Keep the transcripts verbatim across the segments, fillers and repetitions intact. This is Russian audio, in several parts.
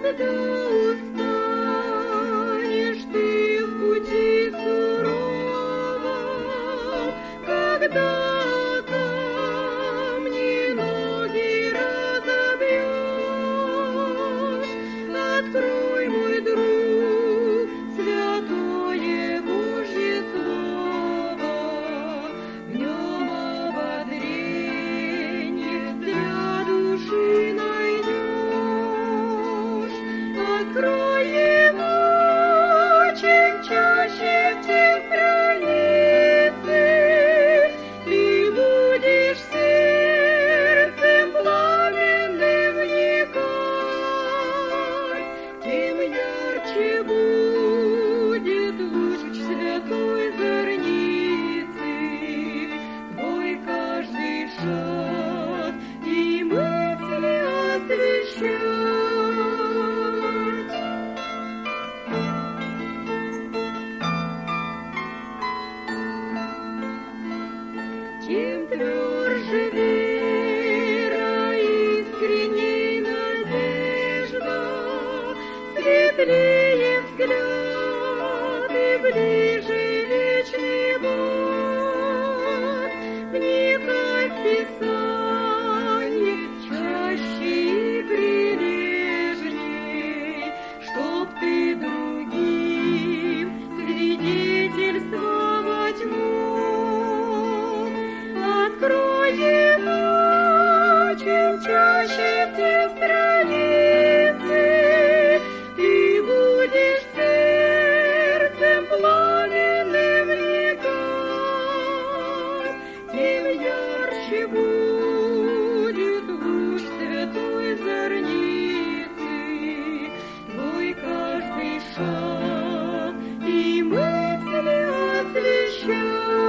Когда устанешь ты в пути суровом, когда камни ноги разобьешь, открой, мой друг, святое Божье Слово, в нем ободренье для души найдешь. Открой его чем чаще в те страницы, ты будешь сердцем пламенным вникать, тем ярче будет луч святой зорницы, твой каждый шаг и мысли освещать. Тем тверже вера, искренней надежда, светлее взгляд и ближе вечный Бог. Вникай в Писание чаще и прилежней, чтоб ты другим свидетельствовать мог. Открой его чем чаще в те страницы, ты будешь сердцем пламенным вникать, тем ярче будет луч святой зорницы, твой каждый шаг и мысли освещать.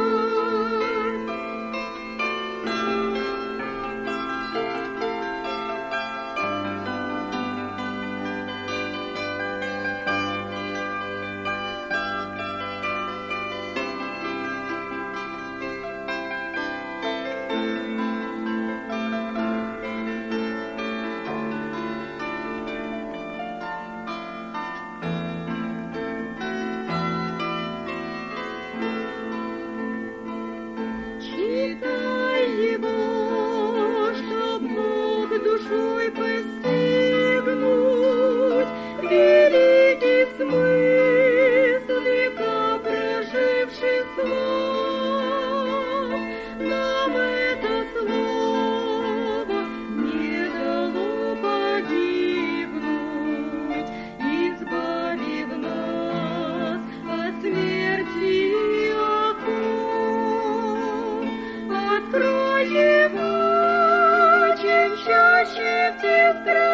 Читай его, чтоб мог душой постигнуть великий смысл века проживших слов. Нам это слово не дало погибнуть, избавив нас от смерти и оков. Открой его чем чаще в те страницы,